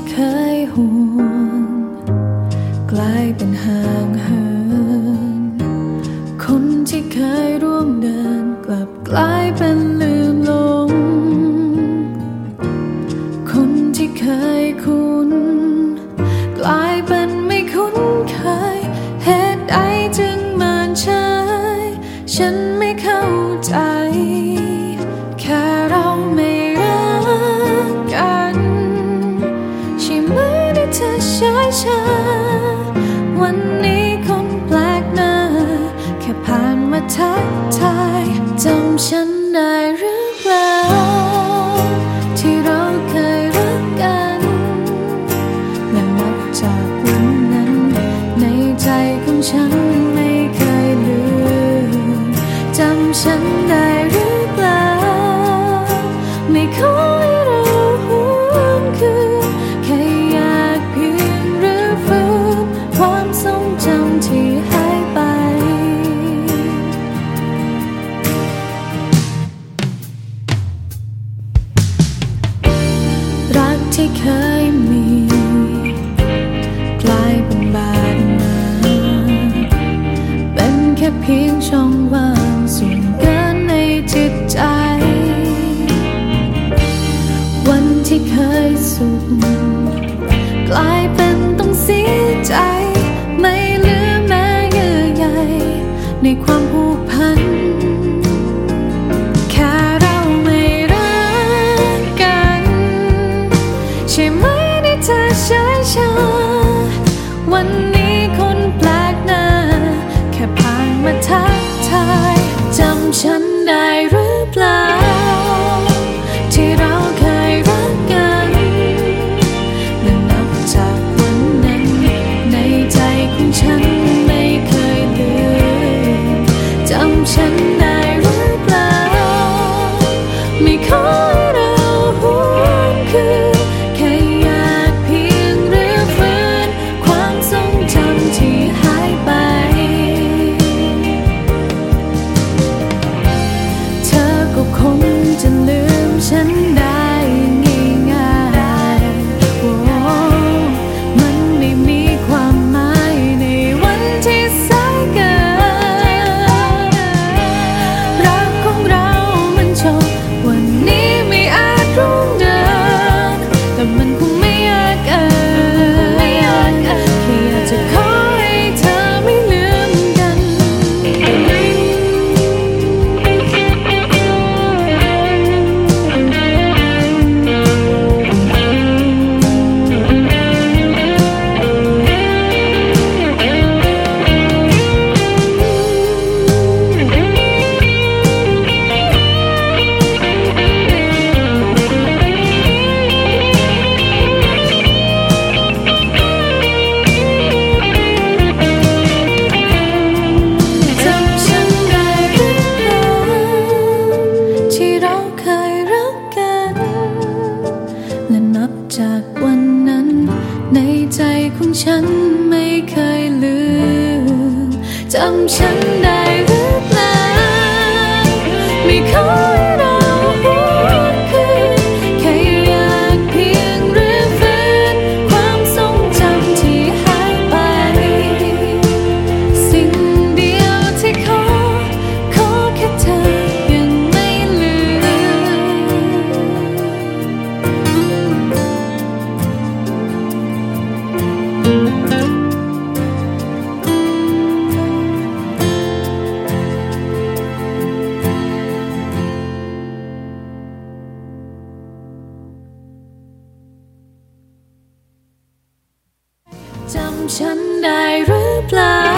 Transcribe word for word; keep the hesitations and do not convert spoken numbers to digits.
เคยห่วงกลายเป็นห่างเหินคนที่เคยร่วมเดินกลับกลายเป็นลืมลงคนที่เคยคุ้นกลายเป็นไม่คุ้นเคยเหตุใดจึงเมินเฉยฉันไม่เข้าใจแค่เราไม่รักกันใช่ไหมที่เธอใช้ฉันวันนี้คนแปลกหน้าแค่ผ่านมาทักทายจำฉันได้หรือเปล่าที่เราเคยรักกันและนับจากวันนั้นในใจของฉันไม่เคยลืมจำฉันได้หรือเปล่าไม่ขอให้เราหวนคืนแค่อยากเพียงรื้อฟื้นความทรงจำที่หายไปรักที่เคยมีกลายเป็นบาดหมางเป็นแค่เพียงช่องว่างส่วนเกินในจิตใจวันที่เคยสุขกลายเป็นต้องเสียใจไม่เหลือแม้เยื่อใยในความผูกพันแค่เราไม่รักกันใช่ไหมที่เธอใช้ฉันวันนี้คนแปลกหน้าแค่ผ่านมาทักทายจำฉันได้หรือเปล่าที่เราเคยรักกันและนับจากวันนั้นในใจของฉันไม่เคยลืมจำฉันได้หรือเปล่าไม่ขอให้เราหวนคืนแค่อยากเพียงรื้อฟื้นความทรงจำที่หายไปเธอก็คงจะลืมฉันได้ง่ายๆโอ้มันไม่มีความหมายในวันที่สายเกินรักของเรามันจบวันนี้ไม่อาจร่วมเดินแต่มันคงไม่ยากเกินแค่อยากจะขอให้เธอไม่ลืมกันจำฉันได้หรือเปล่าที่เราเคยรักกันและนับจากวันนั้นในใจของฉันไม่เคยลืมจำฉันได้หรือเปล่าไม่ขอให้เราหวนคืนแค่อยากเพียงรื้อฟื้นความทรงจำที่หายไปสิ่งเดียวที่ขอขอแค่เธอยังไม่ลืมจำฉันได้หรือเปล่า